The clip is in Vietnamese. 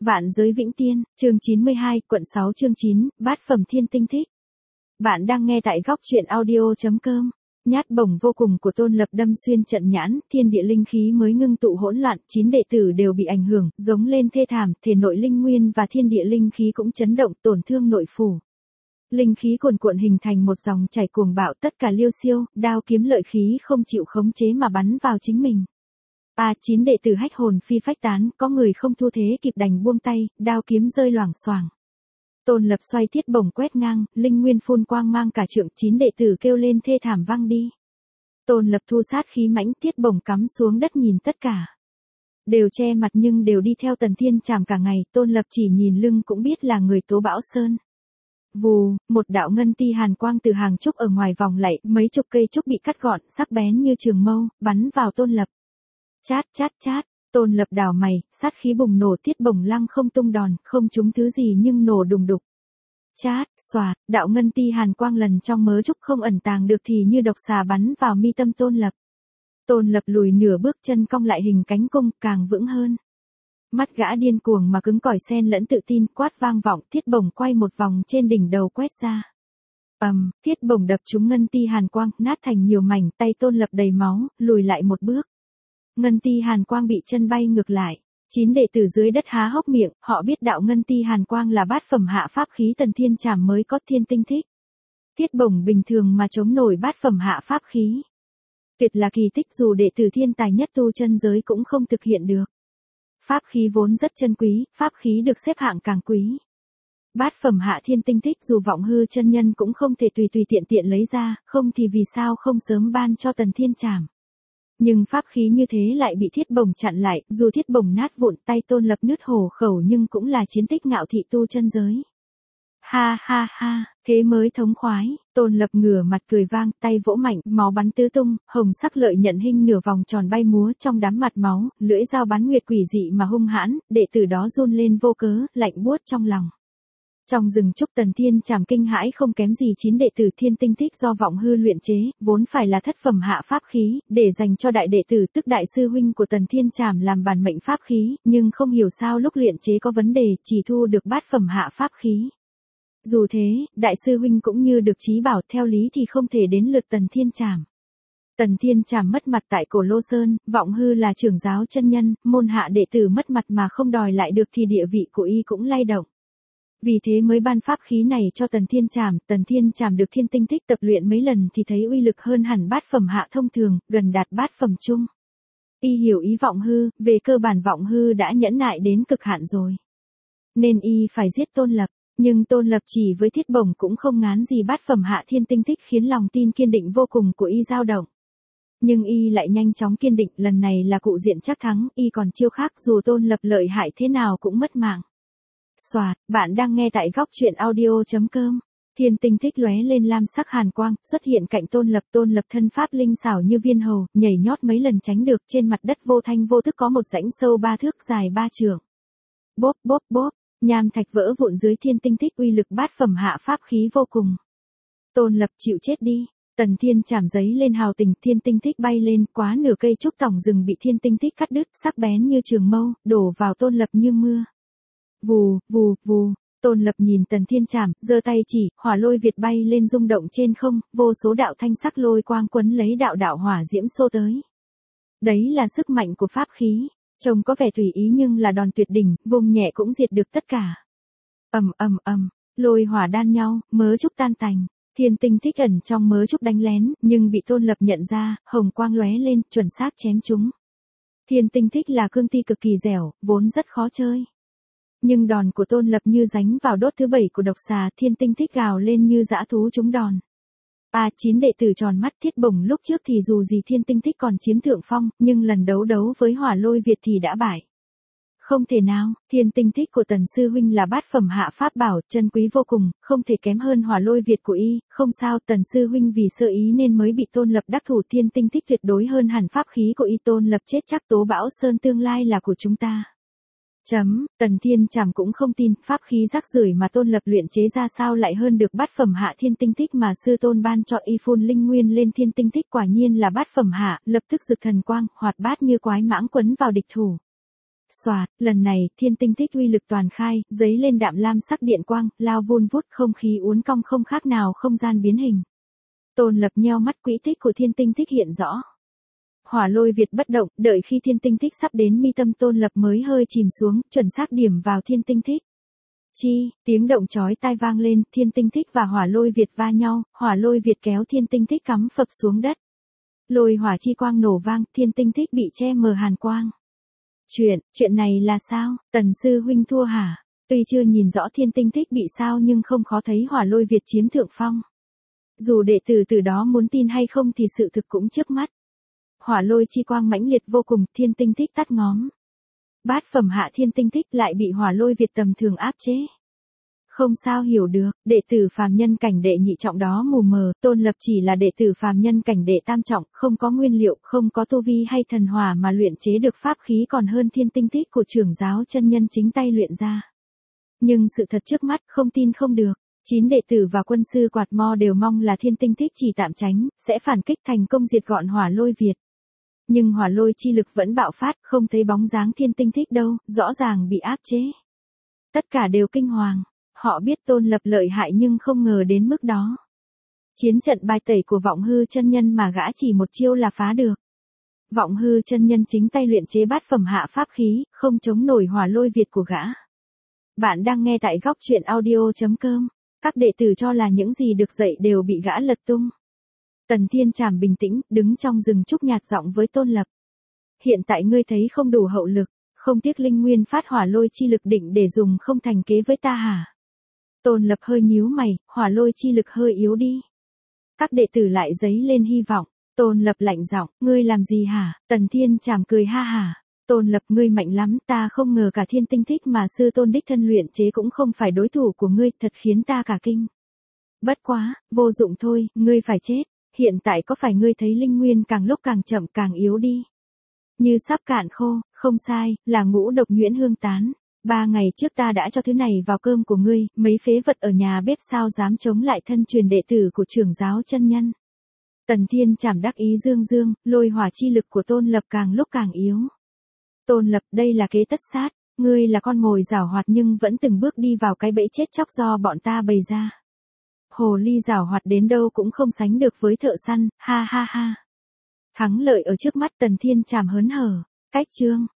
Vạn giới vĩnh tiên, chương 92, quận 6 chương 9, bát phẩm thiên tinh thích. Bạn đang nghe tại góc truyện audio.com. Nhát bổng vô cùng của Tôn Lập đâm xuyên trận nhãn, thiên địa linh khí mới ngưng tụ hỗn loạn, 9 đệ tử đều bị ảnh hưởng, giống lên thê thảm, thể nội linh nguyên và thiên địa linh khí cũng chấn động, tổn thương nội phủ. Linh khí cuồn cuộn hình thành một dòng chảy cuồng bạo, tất cả liêu xiêu, đao kiếm lợi khí không chịu khống chế mà bắn vào chính mình. 9 đệ tử hách hồn phi phách tán, có người không thu thế kịp đành buông tay, đao kiếm rơi loảng xoảng. Tôn Lập xoay thiết bổng quét ngang, linh nguyên phun quang mang cả trượng, 9 đệ tử kêu lên thê thảm văng đi. Tôn Lập thu sát khí mãnh, thiết bổng cắm xuống đất nhìn tất cả. Đều che mặt nhưng đều đi theo Tần Thiên Trảm cả ngày, Tôn Lập chỉ nhìn lưng cũng biết là người Tố Bão Sơn. Vù, một đạo ngân ti hàn quang từ hàng trúc ở ngoài vòng lạy, mấy chục cây trúc bị cắt gọn, sắc bén như trường mâu, bắn vào Tôn Lập. Chát chát chát, Tôn Lập đảo mày, sát khí bùng nổ, thiết bổng lăng không tung đòn, không trúng thứ gì nhưng nổ đùng đục. Chát, xoạt, đạo ngân ti hàn quang lần trong mớ trúc không ẩn tàng được thì như độc xà bắn vào mi tâm Tôn Lập. Tôn Lập lùi nửa bước, chân cong lại hình cánh cung, càng vững hơn. Mắt gã điên cuồng mà cứng cỏi xen lẫn tự tin, quát vang vọng, thiết bổng quay một vòng trên đỉnh đầu quét ra. Thiết bổng đập trúng ngân ti hàn quang, nát thành nhiều mảnh, tay Tôn Lập đầy máu, lùi lại một bước. Ngân ti hàn quang bị chân bay ngược lại. 9 đệ tử dưới đất há hốc miệng, họ biết đạo ngân ti hàn quang là bát phẩm hạ pháp khí Tần Thiên Trảm mới có thiên tinh thích. Thiết bổng bình thường mà chống nổi bát phẩm hạ pháp khí. Tuyệt là kỳ tích, dù đệ tử thiên tài nhất tu chân giới cũng không thực hiện được. Pháp khí vốn rất chân quý, pháp khí được xếp hạng càng quý. Bát phẩm hạ thiên tinh thích dù vọng hư chân nhân cũng không thể tùy tiện tiện lấy ra, không thì vì sao không sớm ban cho Tần Thiên Trảm. Nhưng pháp khí như thế lại bị thiết bổng chặn lại, dù thiết bổng nát vụn, tay Tôn Lập nứt hổ khẩu nhưng cũng là chiến tích ngạo thị tu chân giới. Ha ha ha, thế mới thống khoái, Tôn Lập ngửa mặt cười vang, tay vỗ mạnh, máu bắn tứ tung, hồng sắc lợi nhận hình nửa vòng tròn bay múa trong đám mặt máu, lưỡi dao bắn nguyệt quỷ dị mà hung hãn, đệ tử đó run lên vô cớ, lạnh buốt trong lòng. Trong rừng trúc Tần Thiên Trảm kinh hãi không kém gì 9 đệ tử thiên tinh thích do vọng hư luyện chế, vốn phải là thất phẩm hạ pháp khí, để dành cho đại đệ tử tức đại sư huynh của Tần Thiên Trảm làm bản mệnh pháp khí, nhưng không hiểu sao lúc luyện chế có vấn đề, chỉ thu được bát phẩm hạ pháp khí. Dù thế, đại sư huynh cũng như được trí bảo, theo lý thì không thể đến lượt Tần Thiên Trảm. Tần Thiên Trảm mất mặt tại Cổ Lô Sơn, vọng hư là trưởng giáo chân nhân, môn hạ đệ tử mất mặt mà không đòi lại được thì địa vị của y cũng lay động. Vì thế mới ban pháp khí này cho Tần Thiên Trảm được thiên tinh thích tập luyện mấy lần thì thấy uy lực hơn hẳn bát phẩm hạ thông thường, gần đạt bát phẩm trung. Y hiểu ý vọng hư, về cơ bản vọng hư đã nhẫn nại đến cực hạn rồi. Nên y phải giết Tôn Lập, nhưng Tôn Lập chỉ với thiết bổng cũng không ngán gì bát phẩm hạ thiên tinh thích khiến lòng tin kiên định vô cùng của y dao động. Nhưng y lại nhanh chóng kiên định, lần này là cụ diện chắc thắng, y còn chiêu khác dù Tôn Lập lợi hại thế nào cũng mất mạng. Soạt, bạn đang nghe tại góc truyện audio.com. Thiên tinh thích lóe lên lam sắc hàn quang, xuất hiện cạnh Tôn Lập thân pháp linh xảo như viên hầu, nhảy nhót mấy lần tránh được, trên mặt đất vô thanh vô thức có một rãnh sâu 3 thước dài 3 trượng. Bốp bốp bốp, nham thạch vỡ vụn dưới thiên tinh thích, uy lực bát phẩm hạ pháp khí vô cùng. Tôn Lập chịu chết đi. Tần Thiên Trảm giấy lên hào tình, thiên tinh thích bay lên, quá nửa cây trúc tỏng rừng bị thiên tinh thích cắt đứt, sắc bén như trường mâu, đổ vào Tôn Lập như mưa. Vù, vù, vù, Tôn Lập nhìn Tần Thiên Trảm, giơ tay chỉ, hỏa lôi Việt bay lên rung động trên không, vô số đạo thanh sắc lôi quang quấn lấy đạo hỏa diễm xô tới. Đấy là sức mạnh của pháp khí, trông có vẻ tùy ý nhưng là đòn tuyệt đỉnh, vùng nhẹ cũng diệt được tất cả. Lôi hỏa đan nhau, mớ trúc tan tành. Thiên tinh thích ẩn trong mớ trúc đánh lén, nhưng bị Tôn Lập nhận ra, hồng quang lóe lên, chuẩn xác chém chúng. Thiên tinh thích là cương thi cực kỳ dẻo, vốn rất khó chơi. Nhưng đòn của Tôn Lập như đánh vào đốt thứ 7 của độc xà, thiên tinh thích gào lên như dã thú trúng đòn. 9 đệ tử tròn mắt, thiết bổng lúc trước thì dù gì thiên tinh thích còn chiếm thượng phong, nhưng lần đấu với hỏa lôi Việt thì đã bại. Không thể nào, thiên tinh thích của Tần Sư Huynh là bát phẩm hạ pháp bảo, chân quý vô cùng, không thể kém hơn hỏa lôi Việt của y, không sao, Tần Sư Huynh vì sơ ý nên mới bị Tôn Lập đắc thủ, thiên tinh thích tuyệt đối hơn hẳn pháp khí của y, Tôn Lập chết chắc, Tố Bão Sơn tương lai là của chúng ta. Tần Thiên Trảm cũng không tin, pháp khí rác rưởi mà Tôn Lập luyện chế ra sao lại hơn được bát phẩm hạ thiên tinh thích mà sư tôn ban cho y, phun linh nguyên lên thiên tinh thích, quả nhiên là bát phẩm hạ, lập tức rực thần quang, hoạt bát như quái mãng quấn vào địch thủ. Xoạt, lần này, thiên tinh tích uy lực toàn khai, giấy lên đạm lam sắc điện quang, lao vun vút không khí uốn cong không khác nào không gian biến hình. Tôn Lập nheo mắt, quỹ tích của thiên tinh tích hiện rõ. Hỏa lôi Việt bất động, đợi khi thiên tinh tích sắp đến mi tâm Tôn Lập mới hơi chìm xuống, chuẩn xác điểm vào thiên tinh tích. Chi, tiếng động chói tai vang lên, thiên tinh tích và hỏa lôi Việt va nhau, hỏa lôi Việt kéo thiên tinh tích cắm phập xuống đất. Lôi hỏa chi quang nổ vang, thiên tinh tích bị che mờ hàn quang. Chuyện này là sao, Tần sư huynh thua hả? Tuy chưa nhìn rõ thiên tinh tích bị sao nhưng không khó thấy hỏa lôi Việt chiếm thượng phong. Dù đệ tử từ đó muốn tin hay không thì sự thực cũng trước mắt. Hỏa lôi chi quang mãnh liệt vô cùng, thiên tinh tích tắt ngóm. Bát phẩm hạ thiên tinh tích lại bị hỏa lôi Việt tầm thường áp chế. Không sao hiểu được, đệ tử phàm nhân cảnh đệ nhị trọng đó mù mờ, Tôn Lập chỉ là đệ tử phàm nhân cảnh đệ tam trọng, không có nguyên liệu, không có tu vi hay thần hỏa mà luyện chế được pháp khí còn hơn thiên tinh tích của trưởng giáo chân nhân chính tay luyện ra. Nhưng sự thật trước mắt không tin không được. 9 đệ tử và quân sư Quạt Mo đều mong là thiên tinh tích chỉ tạm tránh, sẽ phản kích thành công diệt gọn hỏa lôi Việt. Nhưng hỏa lôi chi lực vẫn bạo phát, không thấy bóng dáng thiên tinh tích đâu, rõ ràng bị áp chế. Tất cả đều kinh hoàng. Họ biết Tôn Lập lợi hại nhưng không ngờ đến mức đó. Chiến trận bài tẩy của Vọng Hư chân nhân mà gã chỉ một chiêu là phá được. Vọng Hư chân nhân chính tay luyện chế bát phẩm hạ pháp khí, không chống nổi hỏa lôi Việt của gã. Bạn đang nghe tại góc truyện audio.com. Các đệ tử cho là những gì được dạy đều bị gã lật tung. Tần Thiên Trảm bình tĩnh, đứng trong rừng trúc nhạt giọng với Tôn Lập. Hiện tại ngươi thấy không đủ hậu lực, không tiếc linh nguyên phát hỏa lôi chi lực định để dùng không thành kế với ta hả? Tôn Lập hơi nhíu mày, hỏa lôi chi lực hơi yếu đi. Các đệ tử lại dấy lên hy vọng. Tôn Lập lạnh giọng, ngươi làm gì hả? Tần Thiên Trảm cười ha hả. Tôn Lập, ngươi mạnh lắm, ta không ngờ cả thiên tinh tích mà sư tôn đích thân luyện chế cũng không phải đối thủ của ngươi, thật khiến ta cả kinh. Bất quá, vô dụng thôi, ngươi phải chết. Hiện tại có phải ngươi thấy linh nguyên càng lúc càng chậm càng yếu đi? Như sắp cạn khô, không sai, là ngũ độc nhuyễn hương tán. 3 ngày trước ta đã cho thứ này vào cơm của ngươi, mấy phế vật ở nhà bếp sao dám chống lại thân truyền đệ tử của trưởng giáo chân nhân. Tần Thiên Trảm đắc ý dương dương, lôi hỏa chi lực của Tôn Lập càng lúc càng yếu. Tôn Lập, đây là kế tất sát, ngươi là con mồi giảo hoạt nhưng vẫn từng bước đi vào cái bẫy chết chóc do bọn ta bày ra. Hồ ly giảo hoạt đến đâu cũng không sánh được với thợ săn, ha ha ha. Thắng lợi ở trước mắt Tần Thiên Trảm hớn hở, cách chương.